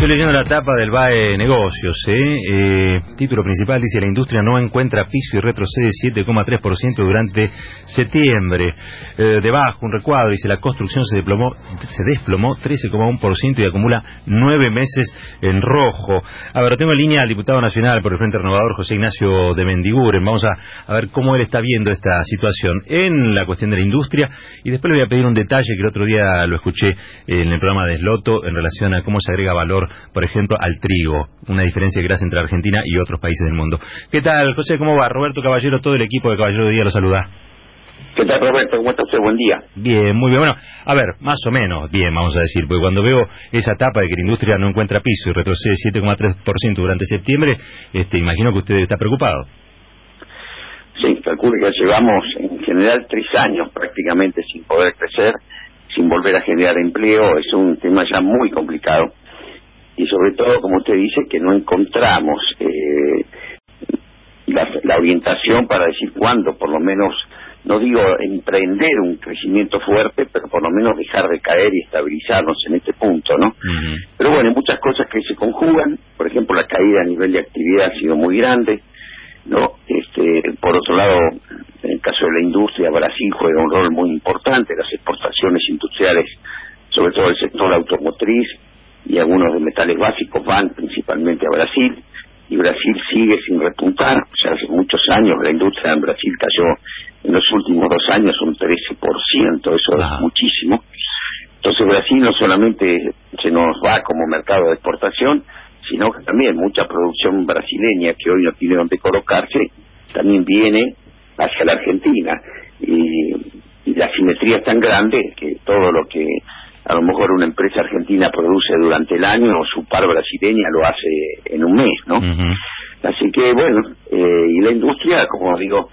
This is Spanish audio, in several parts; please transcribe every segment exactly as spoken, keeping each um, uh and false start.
Estoy leyendo la tapa del B A E Negocios, ¿eh? Eh, título principal dice: la industria no encuentra piso y retrocede siete coma tres por ciento durante septiembre. Eh, debajo, un recuadro, dice: la construcción se desplomó, se desplomó trece coma uno por ciento y acumula nueve meses en rojo. A ver, tengo en línea al diputado nacional por el Frente Renovador, José Ignacio de Mendiguren. Vamos a, a ver cómo él está viendo esta situación en la cuestión de la industria, y después le voy a pedir un detalle que el otro día lo escuché en el programa de Sloto en relación a cómo se agrega valor, por ejemplo, al trigo, una diferencia que hace entre Argentina y otros países del mundo. ¿Qué tal, José? ¿Cómo va? Roberto Caballero, todo el equipo de Caballero de Día lo saluda. ¿Qué tal, Roberto? ¿Cómo está usted? Buen día. Bien, muy bien. Bueno, a ver, más o menos bien, vamos a decir, porque cuando veo esa etapa de que la industria no encuentra piso y retrocede siete coma tres por ciento durante septiembre, este, imagino que usted está preocupado. Sí, calculo que llevamos en general tres años prácticamente sin poder crecer, sin volver a generar empleo. Es un tema ya muy complicado. Y sobre todo, como usted dice, que no encontramos eh, la, la orientación para decir cuándo, por lo menos, no digo emprender un crecimiento fuerte, pero por lo menos dejar de caer y estabilizarnos en este punto, ¿no? Uh-huh. Pero bueno, hay muchas cosas que se conjugan. Por ejemplo, la caída a nivel de actividad ha sido muy grande, ¿no? Este, por otro lado, en el caso de la industria, Brasil juega un rol muy importante. Las exportaciones industriales, sobre todo el sector automotriz y algunos de metales básicos, van principalmente a Brasil, y Brasil sigue sin repuntar. O sea, hace muchos años la industria en Brasil cayó en los últimos dos años un trece por ciento, eso ah. es muchísimo. Entonces Brasil no solamente se nos va como mercado de exportación, sino que también mucha producción brasileña que hoy no tiene donde colocarse, también viene hacia la Argentina. Y, y la simetría es tan grande que todo lo que a lo mejor una empresa argentina produce durante el año, su par brasileña lo hace en un mes, ¿no? Uh-huh. Así que, bueno, eh, y la industria, como digo,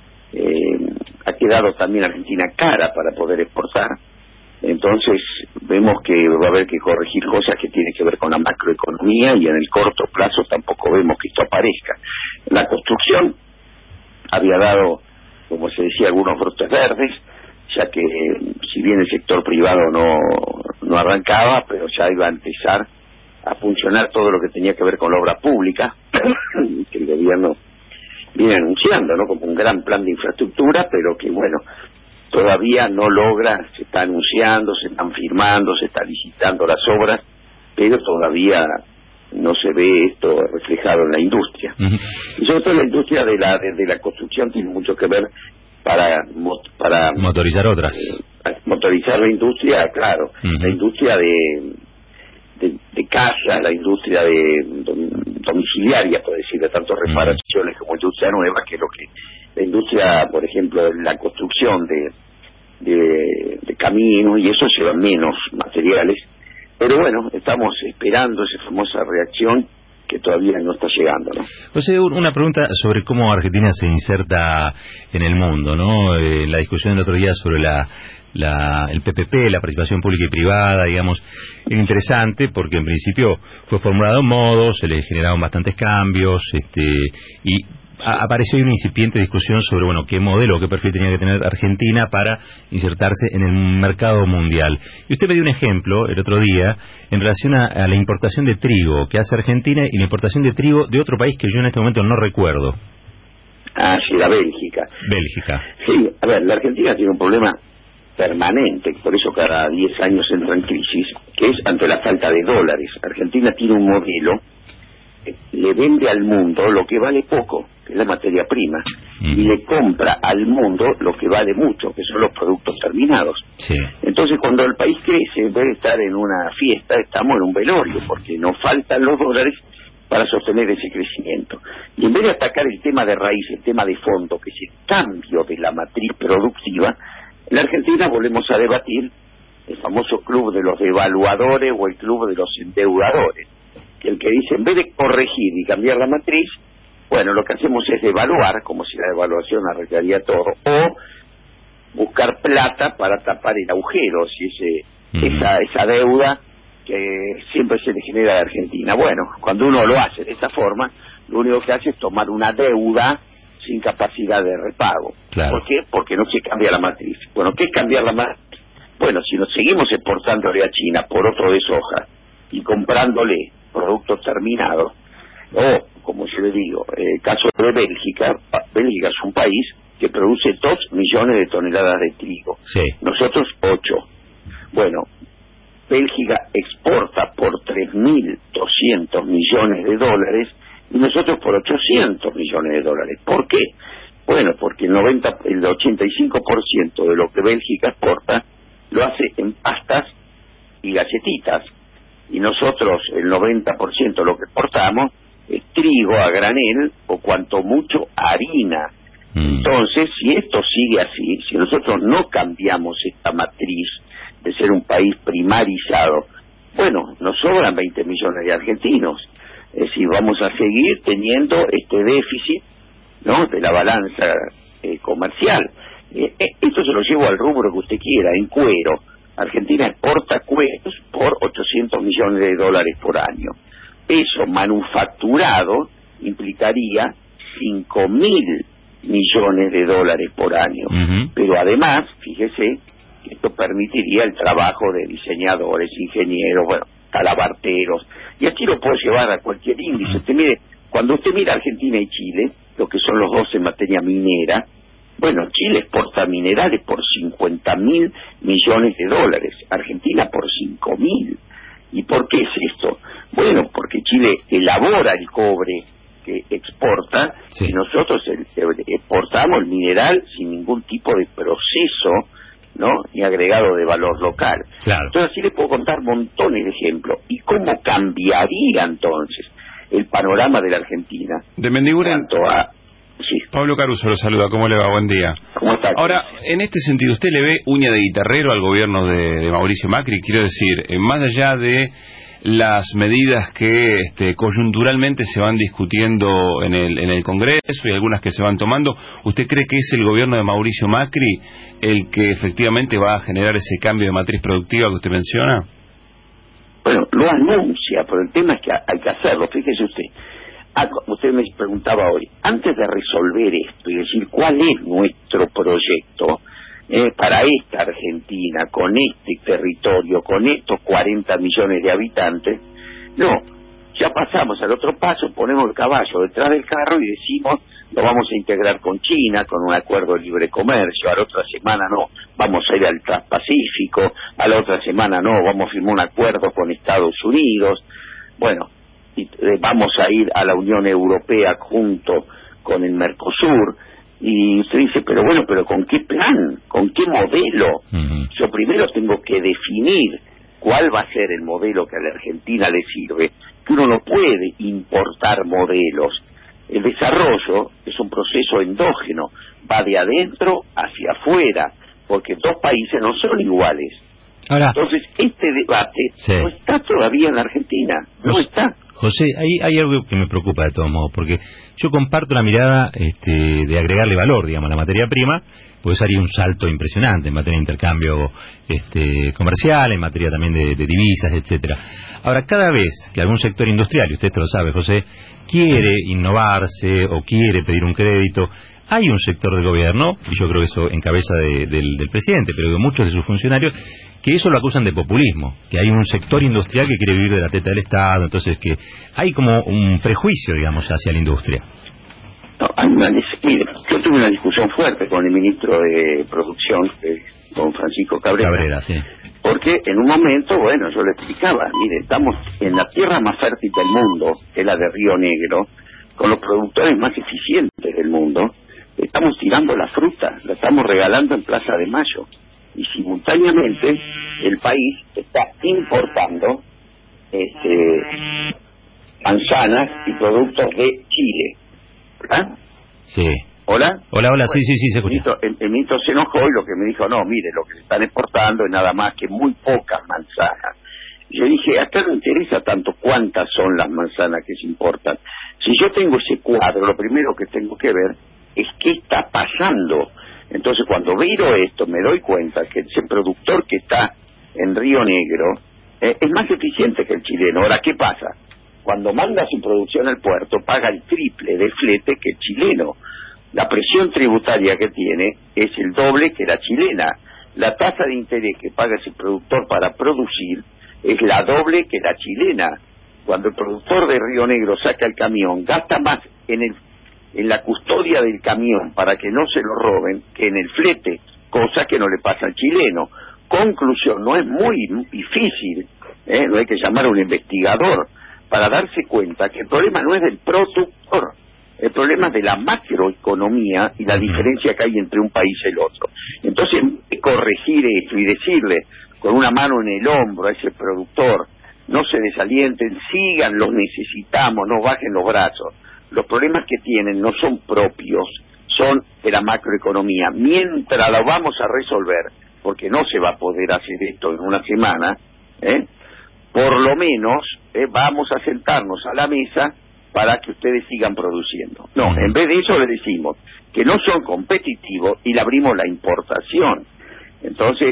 eh, ha quedado también Argentina cara para poder exportar. Entonces vemos que va a haber que corregir cosas que tienen que ver con la macroeconomía, y en el corto plazo tampoco vemos que esto aparezca. La construcción había dado, como se decía, algunos brotes verdes, ya que si bien el sector privado no, no arrancaba, pero ya iba a empezar a funcionar todo lo que tenía que ver con la obra pública, que el gobierno viene anunciando, ¿no? Como un gran plan de infraestructura, pero que, bueno, todavía no logra. Se está anunciando, se están firmando, se están licitando las obras, pero todavía no se ve esto reflejado en la industria. Uh-huh. Y sobre todo la industria de la de, de la construcción tiene mucho que ver para para motorizar otras. Eh, motorizar la industria, claro, uh-huh. La industria de, de de casa, la industria de domiciliaria, por decirlo, tanto reparaciones uh-huh. como industria nueva, que es lo que la industria, por ejemplo, la construcción de, de, de caminos, y eso lleva menos materiales. Pero bueno, estamos esperando esa famosa reacción que todavía no está llegando, ¿no? José, una pregunta sobre cómo Argentina se inserta en el mundo, ¿no? Eh, la discusión el otro día sobre la, la el P P P, la participación pública y privada, digamos, es interesante porque en principio fue formulado en modo, se le generaron bastantes cambios, este, y apareció una incipiente discusión sobre, bueno, qué modelo, qué perfil tenía que tener Argentina para insertarse en el mercado mundial. Y usted me dio un ejemplo el otro día en relación a, a la importación de trigo que hace Argentina y la importación de trigo de otro país que yo en este momento no recuerdo. Ah, sí, la Bélgica. Bélgica. Sí, a ver, la Argentina tiene un problema permanente, por eso cada diez años entra en crisis, que es ante la falta de dólares. Argentina tiene un modelo, le vende al mundo lo que vale poco, que es la materia prima, mm. y le compra al mundo lo que vale mucho, que son los productos terminados. Sí. Entonces, cuando el país crece, en vez de estar en una fiesta, estamos en un velorio, porque nos faltan los dólares para sostener ese crecimiento. Y en vez de atacar el tema de raíz, el tema de fondo, que es el cambio de la matriz productiva, en la Argentina volvemos a debatir el famoso club de los devaluadores o el club de los endeudadores. El que dice, en vez de corregir y cambiar la matriz, bueno, lo que hacemos es devaluar, como si la devaluación arreglaría todo, o buscar plata para tapar el agujero, si ese, uh-huh. esa, esa deuda que siempre se le genera a la Argentina. Bueno, cuando uno lo hace de esa forma, lo único que hace es tomar una deuda sin capacidad de repago. Claro. ¿Por qué? Porque no se cambia la matriz. Bueno, ¿qué es cambiar la matriz? Bueno, si nos seguimos exportándole a China por otro de soja y comprándole producto terminado, o, como yo le digo, el caso de Bélgica, Bélgica es un país que produce dos millones de toneladas de trigo, sí. Nosotros ocho. Bueno, Bélgica exporta por tres mil doscientos millones de dólares y nosotros por ochocientos millones de dólares. ¿Por qué? Bueno, porque el noventa, el ochenta y cinco por ciento de lo que Bélgica exporta lo hace en pastas y galletitas, y nosotros el noventa por ciento de lo que exportamos es trigo a granel o cuanto mucho harina. Mm. Entonces, si esto sigue así, si nosotros no cambiamos esta matriz de ser un país primarizado, bueno, nos sobran veinte millones de argentinos. Es decir, vamos a seguir teniendo este déficit, ¿no?, de la balanza eh, comercial. Eh, eh, esto se lo llevo al rubro que usted quiera, en cuero. Argentina exporta cueros por ochocientos millones de dólares por año. Eso manufacturado implicaría cinco mil millones de dólares por año. Uh-huh. Pero además, fíjese, esto permitiría el trabajo de diseñadores, ingenieros, bueno, talabarteros, y aquí lo puedo llevar a cualquier índice. Usted mire, cuando usted mira Argentina y Chile, lo que son los dos en materia minera, bueno, Chile exporta minerales por cincuenta mil millones de dólares, Argentina por cinco mil. ¿Y por qué es esto? Bueno, porque Chile elabora el cobre que exporta, sí, y nosotros exportamos el mineral sin ningún tipo de proceso, ¿no?, ni agregado de valor local. Claro. Entonces así les puedo contar montones de ejemplos. ¿Y cómo cambiaría entonces el panorama de la Argentina? De Mendiguren, a... sí. Pablo Caruso lo saluda, ¿cómo le va? Buen día. ¿Cómo está? Ahora, en este sentido, ¿usted le ve uña de guitarrero al gobierno de, de Mauricio Macri? Quiero decir, eh, más allá de las medidas que este, coyunturalmente se van discutiendo en el, en el Congreso y algunas que se van tomando, ¿usted cree que es el gobierno de Mauricio Macri el que efectivamente va a generar ese cambio de matriz productiva que usted menciona? Bueno, lo anuncia, pero el tema es que hay que hacerlo. Fíjese usted, ah, usted me preguntaba hoy, antes de resolver esto y decir cuál es nuestro proyecto eh, para esta Argentina, con este territorio, con estos cuarenta millones de habitantes, no, ya pasamos al otro paso, ponemos el caballo detrás del carro y decimos, lo vamos a integrar con China, con un acuerdo de libre comercio, a la otra semana no, vamos a ir al Transpacífico, a la otra semana no, vamos a firmar un acuerdo con Estados Unidos, bueno, y, eh, vamos a ir a la Unión Europea junto con el Mercosur, y usted dice, pero bueno, pero ¿con qué plan? ¿Con qué modelo? Uh-huh. Yo primero tengo que definir cuál va a ser el modelo que a la Argentina le sirve, que uno no puede importar modelos. El desarrollo es un proceso endógeno, va de adentro hacia afuera, porque dos países no son iguales. Ahora, entonces, este debate sí. no está todavía en la Argentina, no José, está. José, hay, hay algo que me preocupa de todos modos, porque yo comparto la mirada este, de agregarle valor, digamos, a la materia prima, pues haría un salto impresionante en materia de intercambio este, comercial, en materia también de, de divisas, etcétera. Ahora, cada vez que algún sector industrial, y usted esto lo sabe, José, quiere innovarse o quiere pedir un crédito, hay un sector del gobierno, y yo creo que eso en cabeza de, del, del presidente, pero de muchos de sus funcionarios, que eso lo acusan de populismo, que hay un sector industrial que quiere vivir de la teta del Estado, entonces que hay como un prejuicio, digamos, hacia la industria. No, hay una, mire, yo tuve una discusión fuerte con el ministro de Producción, eh, con Francisco Cabrera, Cabrera sí. porque en un momento, bueno, yo le explicaba, mire, estamos en la tierra más fértil del mundo, que es la de Río Negro, con los productores más eficientes del mundo, estamos tirando la fruta, la estamos regalando en Plaza de Mayo, y simultáneamente el país está importando este, manzanas y productos de Chile. ¿Verdad? Sí. ¿Hola? Hola, hola, bueno, sí, sí, sí, se escucha. El, el, el ministro se enojó y lo que me dijo, no, mire, lo que se están exportando es nada más que muy pocas manzanas. Y yo dije, acá no interesa tanto cuántas son las manzanas que se importan. Si yo tengo ese cuadro, lo primero que tengo que ver es qué está pasando. Entonces, cuando miro esto, me doy cuenta que ese productor que está en Río Negro eh, es más eficiente que el chileno. Ahora, ¿qué pasa? Cuando manda su producción al puerto, paga el triple de flete que el chileno. La presión tributaria que tiene es el doble que la chilena. La tasa de interés que paga ese productor para producir es la doble que la chilena. cuando el productor de Río Negro saca el camión, gasta más en el en la custodia del camión para que no se lo roben que en el flete, cosa que no le pasa al chileno. Conclusión, no es muy difícil, ¿eh? No hay que llamar a un investigador para darse cuenta que el problema no es del productor, el problema es de la macroeconomía y la diferencia que hay entre un país y el otro. Entonces, corregir esto y decirle con una mano en el hombro a ese productor, no se desalienten, sigan, los necesitamos, no bajen los brazos. Los problemas que tienen no son propios, son de la macroeconomía. Mientras lo vamos a resolver, porque no se va a poder hacer esto en una semana, ¿eh? por lo menos eh, vamos a sentarnos a la mesa para que ustedes sigan produciendo. No, en vez de eso le decimos que no son competitivos y le abrimos la importación. Entonces,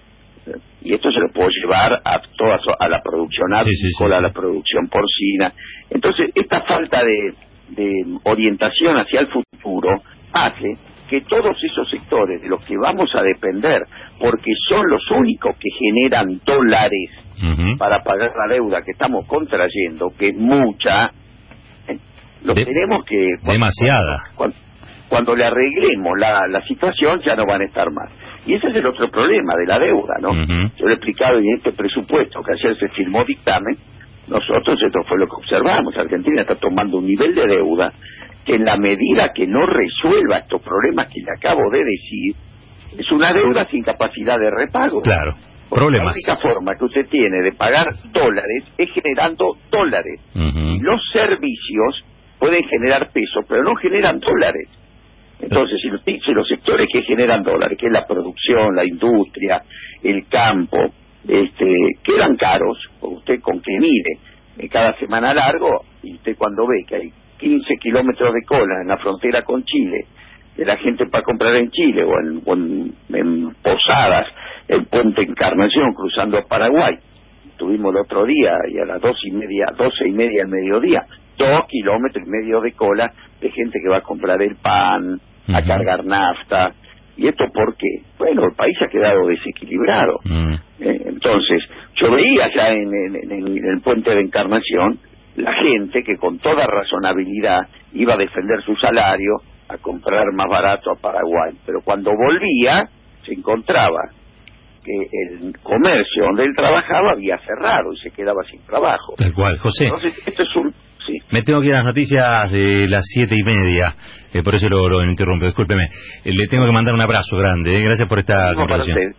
y esto se lo puedo llevar a toda a la producción avícola, sí, sí, sí, a la producción porcina. Entonces, esta falta de, de orientación hacia el futuro hace que todos esos sectores de los que vamos a depender, porque son los únicos que generan dólares uh-huh. para pagar la deuda que estamos contrayendo, que es mucha, ¿eh? lo de, tenemos que... Cuando, demasiada. Cuando, cuando le arreglemos la, la situación ya no van a estar más. Y ese es el otro problema de la deuda, ¿no? Uh-huh. Yo lo he explicado en este presupuesto que ayer se firmó dictamen, nosotros esto fue lo que observamos, Argentina está tomando un nivel de deuda que en la medida que no resuelva estos problemas que le acabo de decir, es una deuda sin capacidad de repago. Claro, porque problemas. La única forma que usted tiene de pagar dólares es generando dólares. Uh-huh. Y los servicios pueden generar pesos, pero no generan dólares. Entonces, si los, si los sectores que generan dólares, que es la producción, la industria, el campo, este, quedan caros, usted con que mire cada semana largo, y usted cuando ve que hay quince kilómetros de cola en la frontera con Chile, de la gente para comprar en Chile, o en, o en, en Posadas, el puente Encarnación, cruzando a Paraguay. Tuvimos el otro día, y a las dos y media, doce y media del mediodía, dos kilómetros y medio de cola de gente que va a comprar el pan, uh-huh. a cargar nafta. ¿Y esto por qué? Bueno, el país ha quedado desequilibrado. Uh-huh. Eh, entonces, yo veía ya en, en, en, en el puente de Encarnación la gente que con toda razonabilidad iba a defender su salario, a comprar más barato a Paraguay. Pero cuando volvía, se encontraba que el comercio donde él trabajaba había cerrado y se quedaba sin trabajo. Tal cual, José. Entonces, esto es un... Sí. Me tengo que ir a las noticias de las siete y media, eh, por eso lo, lo interrumpo, discúlpeme. Eh, le tengo que mandar un abrazo grande, eh, gracias por esta conversación.